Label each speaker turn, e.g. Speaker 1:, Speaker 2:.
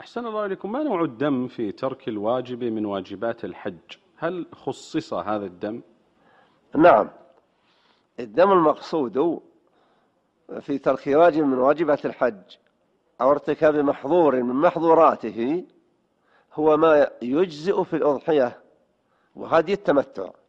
Speaker 1: أحسن الله إليكم، ما نوع الدم في ترك الواجب من واجبات الحج؟ هل خصص هذا الدم؟
Speaker 2: نعم، الدم المقصود في ترك واجب من واجبات الحج أو ارتكاب محظور من محظوراته هو ما يجزئ في الأضحية وهدي التمتع.